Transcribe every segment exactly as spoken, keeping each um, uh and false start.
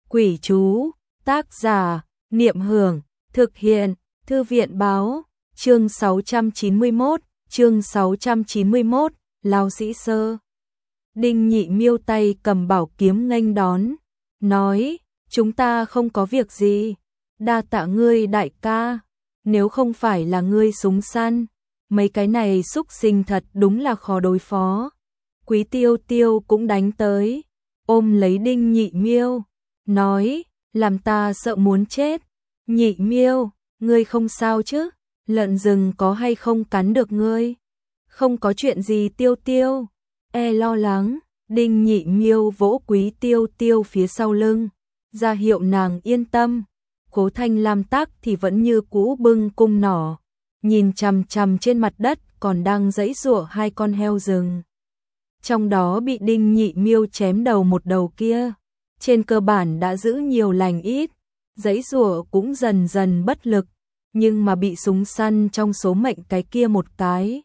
Quỷ chú, tác giả, Niệm Hưởng, thực hiện, Thư viện báo, chương sáu trăm chín mươi mốt, chương sáu trăm chín mươi mốt, Lao Sĩ Sơ. Đinh Nhị Miêu tay cầm bảo kiếm nghênh đón, nói, chúng ta không có việc gì, đa tạ ngươi đại ca, nếu không phải là ngươi súng săn, mấy cái này xúc sinh thật đúng là khó đối phó. Quý Tiêu Tiêu cũng đánh tới, ôm lấy Đinh Nhị Miêu, nói, làm ta sợ muốn chết. Nhị Miêu, ngươi không sao chứ? Lợn rừng có hay không cắn được ngươi? Không có chuyện gì Tiêu Tiêu. E lo lắng, Đinh Nhị Miêu vỗ Quý Tiêu Tiêu phía sau lưng, ra hiệu nàng yên tâm. Cố Thanh Lam Tắc thì vẫn như cũ bưng cung nỏ, nhìn chằm chằm trên mặt đất còn đang giãy giụa hai con heo rừng. Trong đó bị Đinh Nhị Miêu chém đầu một đầu kia, trên cơ bản đã giữ nhiều lành ít, giãy giụa cũng dần dần bất lực, nhưng mà bị súng săn trong số mệnh cái kia một cái.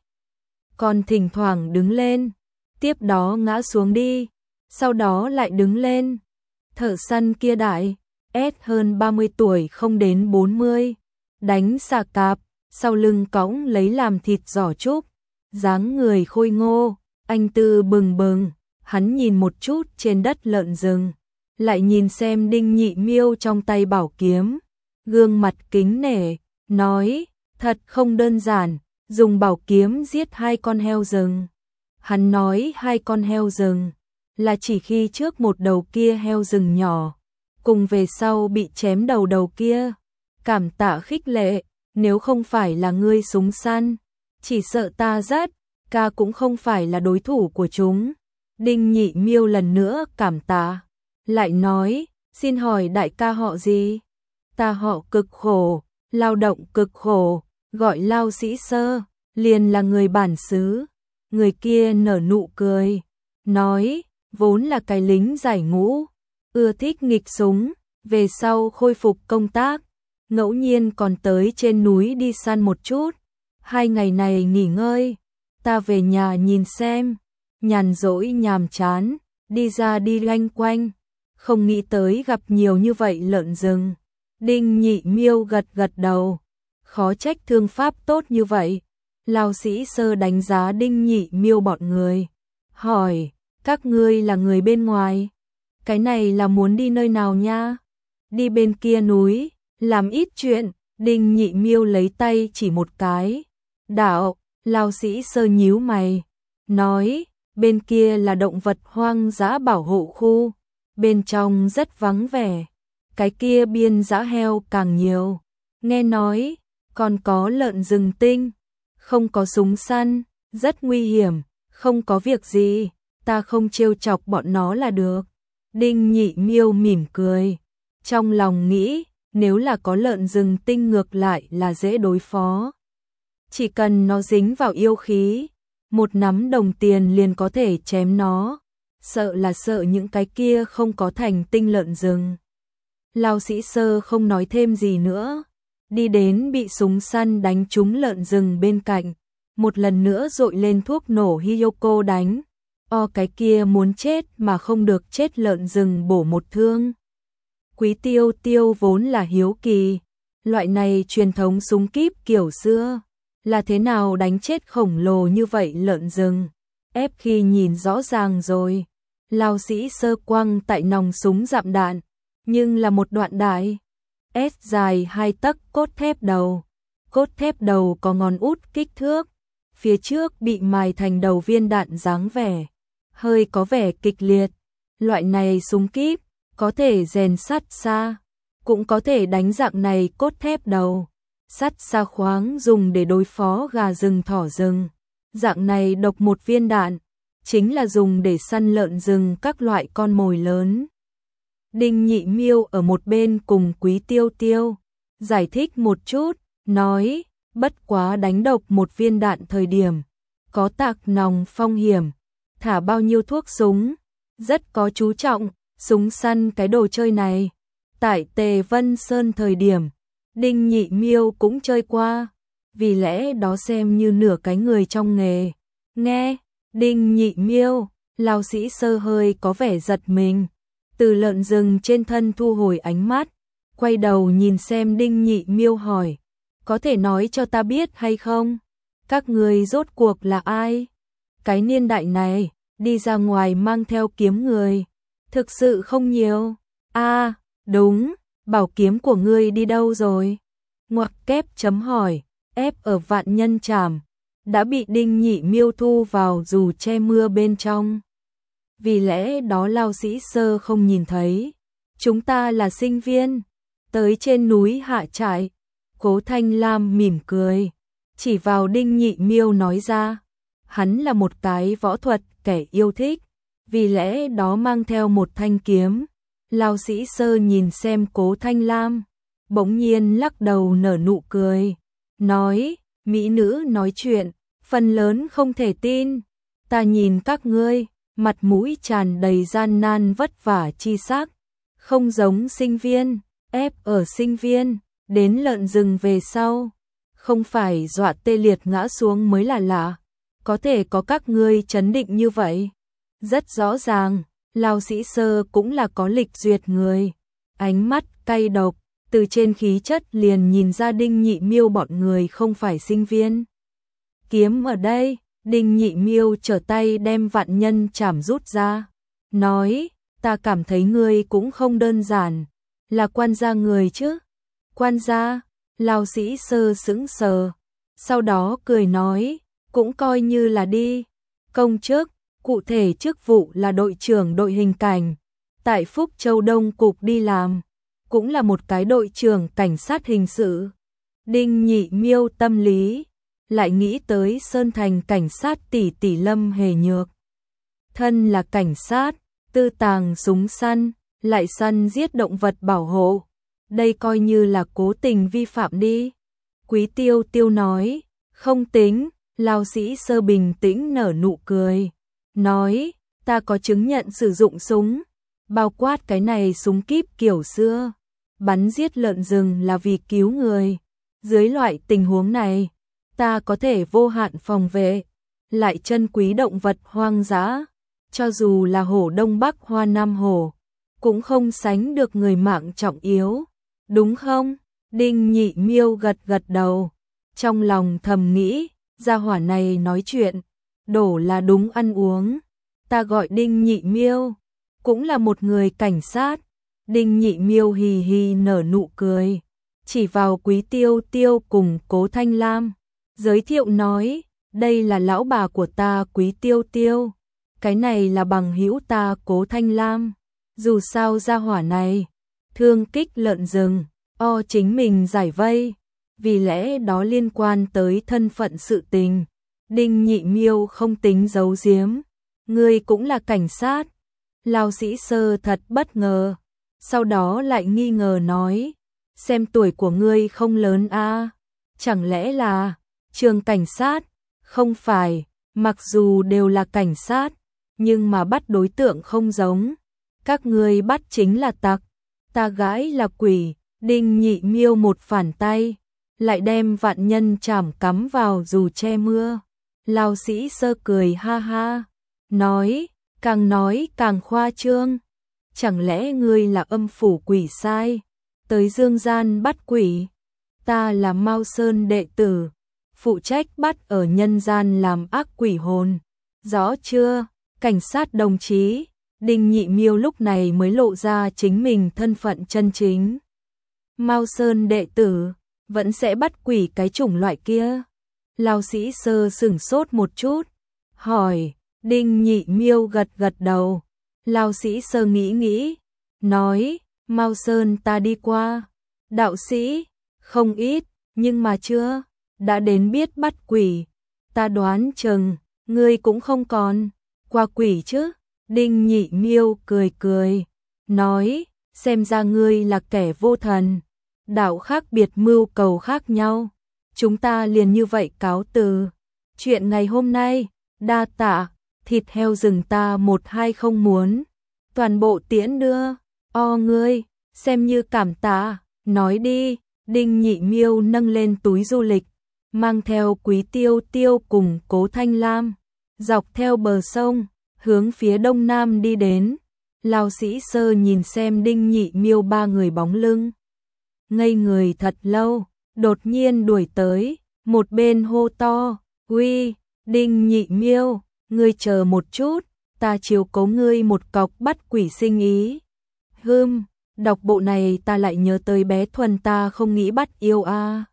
Còn thỉnh thoảng đứng lên, tiếp đó ngã xuống đi, sau đó lại đứng lên. Thợ săn kia đại, ét hơn ba mươi tuổi không đến bốn mươi, đánh xà cạp, sau lưng cõng lấy làm thịt giò trúc, dáng người khôi ngô, anh tư bừng bừng, hắn nhìn một chút trên đất lợn rừng, lại nhìn xem Đinh Nhị Miêu trong tay bảo kiếm, gương mặt kính nể, nói, thật không đơn giản, dùng bảo kiếm giết hai con heo rừng. Hắn nói hai con heo rừng, là chỉ khi trước một đầu kia heo rừng nhỏ, cùng về sau bị chém đầu đầu kia. Cảm tạ khích lệ, nếu không phải là ngươi súng săn, chỉ sợ ta rất, ca cũng không phải là đối thủ của chúng. Đinh Nhị Miêu lần nữa cảm tạ, lại nói, xin hỏi đại ca họ gì? Ta họ Cực Khổ, lao động cực khổ, gọi Lao Sĩ Sơ, liền là người bản xứ. Người kia nở nụ cười, nói, vốn là cái lính giải ngũ, ưa thích nghịch súng, về sau khôi phục công tác, ngẫu nhiên còn tới trên núi đi săn một chút. Hai ngày này nghỉ ngơi, ta về nhà nhìn xem, nhàn rỗi nhàm chán, đi ra đi loanh quanh, không nghĩ tới gặp nhiều như vậy lợn rừng. Đinh Nhị Miêu gật gật đầu, khó trách thương pháp tốt như vậy. Lao Sĩ Sơ đánh giá Đinh Nhị Miêu bọn người, hỏi, các ngươi là người bên ngoài, cái này là muốn đi nơi nào nha? Đi bên kia núi, làm ít chuyện. Đinh Nhị Miêu lấy tay chỉ một cái, đạo. Lao Sĩ Sơ nhíu mày, nói, bên kia là động vật hoang dã bảo hộ khu, bên trong rất vắng vẻ, cái kia biên dã heo càng nhiều, nghe nói, còn có lợn rừng tinh, không có súng săn, rất nguy hiểm, không có việc gì, ta không trêu chọc bọn nó là được. Đinh Nhị Miêu mỉm cười, trong lòng nghĩ, nếu là có lợn rừng tinh ngược lại là dễ đối phó. Chỉ cần nó dính vào yêu khí, một nắm đồng tiền liền có thể chém nó, sợ là sợ những cái kia không có thành tinh lợn rừng. Lao Sĩ Sơ không nói thêm gì nữa, đi đến bị súng săn đánh trúng lợn rừng bên cạnh, một lần nữa dội lên thuốc nổ Hiyoko đánh, o cái kia muốn chết mà không được chết lợn rừng bổ một thương. Quý Tiêu Tiêu vốn là hiếu kỳ, loại này truyền thống súng kíp kiểu xưa, là thế nào đánh chết khổng lồ như vậy lợn rừng, ép khi nhìn rõ ràng rồi. Lao Sĩ Sơ quăng tại nòng súng dặm đạn, nhưng là một đoạn đại, S dài hai tấc cốt thép đầu, cốt thép đầu có ngón út kích thước, phía trước bị mài thành đầu viên đạn dáng vẻ, hơi có vẻ kịch liệt. Loại này súng kíp, có thể rèn sắt xa, cũng có thể đánh dạng này cốt thép đầu. Sắt xa khoáng dùng để đối phó gà rừng thỏ rừng, dạng này độc một viên đạn, chính là dùng để săn lợn rừng các loại con mồi lớn. Đinh Nhị Miêu ở một bên cùng Quý Tiêu Tiêu, giải thích một chút, nói, bất quá đánh độc một viên đạn thời điểm, có tạc nòng phong hiểm, thả bao nhiêu thuốc súng, rất có chú trọng, súng săn cái đồ chơi này. Tại Tề Vân Sơn thời điểm, Đinh Nhị Miêu cũng chơi qua, vì lẽ đó xem như nửa cái người trong nghề. Nghe, Đinh Nhị Miêu, Lao Sĩ Sơ hơi có vẻ giật mình, Từ lợn rừng trên thân thu hồi ánh mắt, quay đầu nhìn xem Đinh Nhị Miêu hỏi, có thể nói cho ta biết hay không? Các người rốt cuộc là ai? Cái niên đại này, đi ra ngoài mang theo kiếm người, thực sự không nhiều. A, à, đúng, bảo kiếm của ngươi đi đâu rồi? Ngoặc kép chấm hỏi, ép ở Vạn Nhân Trảm, đã bị Đinh Nhị Miêu thu vào dù che mưa bên trong. Vì lẽ đó Lao Sĩ Sơ không nhìn thấy. Chúng ta là sinh viên, tới trên núi hạ trại. Cố Thanh Lam mỉm cười, chỉ vào Đinh Nhị Miêu nói ra, hắn là một cái võ thuật kẻ yêu thích, vì lẽ đó mang theo một thanh kiếm. Lao Sĩ Sơ nhìn xem Cố Thanh Lam, bỗng nhiên lắc đầu nở nụ cười, nói, mỹ nữ nói chuyện, phần lớn không thể tin. Ta nhìn các ngươi, mặt mũi tràn đầy gian nan vất vả chi sắc, không giống sinh viên, ép ở sinh viên, đến lợn rừng về sau, không phải dọa tê liệt ngã xuống mới là lạ, có thể có các ngươi chấn định như vậy. Rất rõ ràng, Lao Sĩ Sơ cũng là có lịch duyệt người, ánh mắt cay độc, từ trên khí chất liền nhìn ra Đinh Nhị Miêu bọn người không phải sinh viên. Kiếm ở đây, Đinh Nhị Miêu trở tay đem Vạn Nhân Trảm rút ra, nói, ta cảm thấy ngươi cũng không đơn giản, là quan gia người chứ? Quan gia? Lao Sĩ Sơ sững sờ, sau đó cười nói, cũng coi như là đi. Công chức, cụ thể chức vụ là đội trưởng đội hình cảnh, tại Phúc Châu Đông Cục đi làm, cũng là một cái đội trưởng cảnh sát hình sự. Đinh Nhị Miêu tâm lý, lại nghĩ tới Sơn Thành cảnh sát tỷ tỷ Lâm Hề Nhược. Thân là cảnh sát, tư tàng súng săn, lại săn giết động vật bảo hộ. Đây coi như là cố tình vi phạm đi. Quý Tiêu Tiêu nói, không tính. Lao Sĩ Sơ bình tĩnh nở nụ cười, nói, ta có chứng nhận sử dụng súng, bao quát cái này súng kíp kiểu xưa, bắn giết lợn rừng là vì cứu người. Dưới loại tình huống này, ta có thể vô hạn phòng vệ, lại trân quý động vật hoang dã, cho dù là hổ Đông Bắc Hoa Nam hổ, cũng không sánh được người mạng trọng yếu, đúng không? Đinh Nhị Miêu gật gật đầu, trong lòng thầm nghĩ, gia hỏa này nói chuyện, đổ là đúng ăn uống. Ta gọi Đinh Nhị Miêu, cũng là một người cảnh sát. Đinh Nhị Miêu hì hì nở nụ cười, chỉ vào Quý Tiêu Tiêu cùng Cố Thanh Lam, giới thiệu nói, đây là lão bà của ta Quý Tiêu Tiêu, cái này là bằng hữu ta Cố Thanh Lam. Dù sao gia hỏa này, thương kích lợn rừng, o chính mình giải vây, vì lẽ đó liên quan tới thân phận sự tình. Đinh Nhị Miêu không tính giấu giếm, ngươi cũng là cảnh sát. Lao Sĩ Sơ thật bất ngờ, sau đó lại nghi ngờ nói, xem tuổi của ngươi không lớn a, à? Chẳng lẽ là trường cảnh sát? Không phải, mặc dù đều là cảnh sát, nhưng mà bắt đối tượng không giống. Các ngươi bắt chính là tặc, ta gái là quỷ. Đinh Nhị Miêu một phản tay, lại đem Vạn Nhân Trảm cắm vào dù che mưa. Lao Sĩ Sơ cười ha ha, nói, càng nói càng khoa trương, chẳng lẽ ngươi là âm phủ quỷ sai, tới dương gian bắt quỷ? Ta là Mao Sơn đệ tử, phụ trách bắt ở nhân gian làm ác quỷ hồn, rõ chưa? Cảnh sát đồng chí. Đinh Nhị Miêu lúc này mới lộ ra chính mình thân phận chân chính. Mao Sơn đệ tử, vẫn sẽ bắt quỷ cái chủng loại kia. Lao Sĩ Sơ sửng sốt một chút, hỏi. Đinh Nhị Miêu gật gật đầu. Lao Sĩ Sơ nghĩ nghĩ, nói, Mao Sơn ta đi qua, đạo sĩ, không ít, nhưng mà chưa, đã đến biết bắt quỷ, ta đoán chừng, ngươi cũng không còn qua quỷ chứ. Đinh Nhị Miêu cười cười, nói, xem ra ngươi là kẻ vô thần, đạo khác biệt mưu cầu khác nhau, chúng ta liền như vậy cáo từ. Chuyện ngày hôm nay, đa tạ, thịt heo rừng ta một hai không muốn, toàn bộ tiễn đưa, o ngươi, xem như cảm tạ, nói đi. Đinh Nhị Miêu nâng lên túi du lịch, mang theo Quý Tiêu Tiêu cùng Cố Thanh Lam, dọc theo bờ sông, hướng phía đông nam đi đến. Lão sĩ Sơ nhìn xem Đinh Nhị Miêu ba người bóng lưng, ngây người thật lâu, đột nhiên đuổi tới, một bên hô to, "Uy, Đinh Nhị Miêu, ngươi chờ một chút, ta chiếu cố ngươi một cọc bắt quỷ sinh ý." Hừm, đọc bộ này ta lại nhớ tới bé Thuần ta không nghĩ bắt yêu a.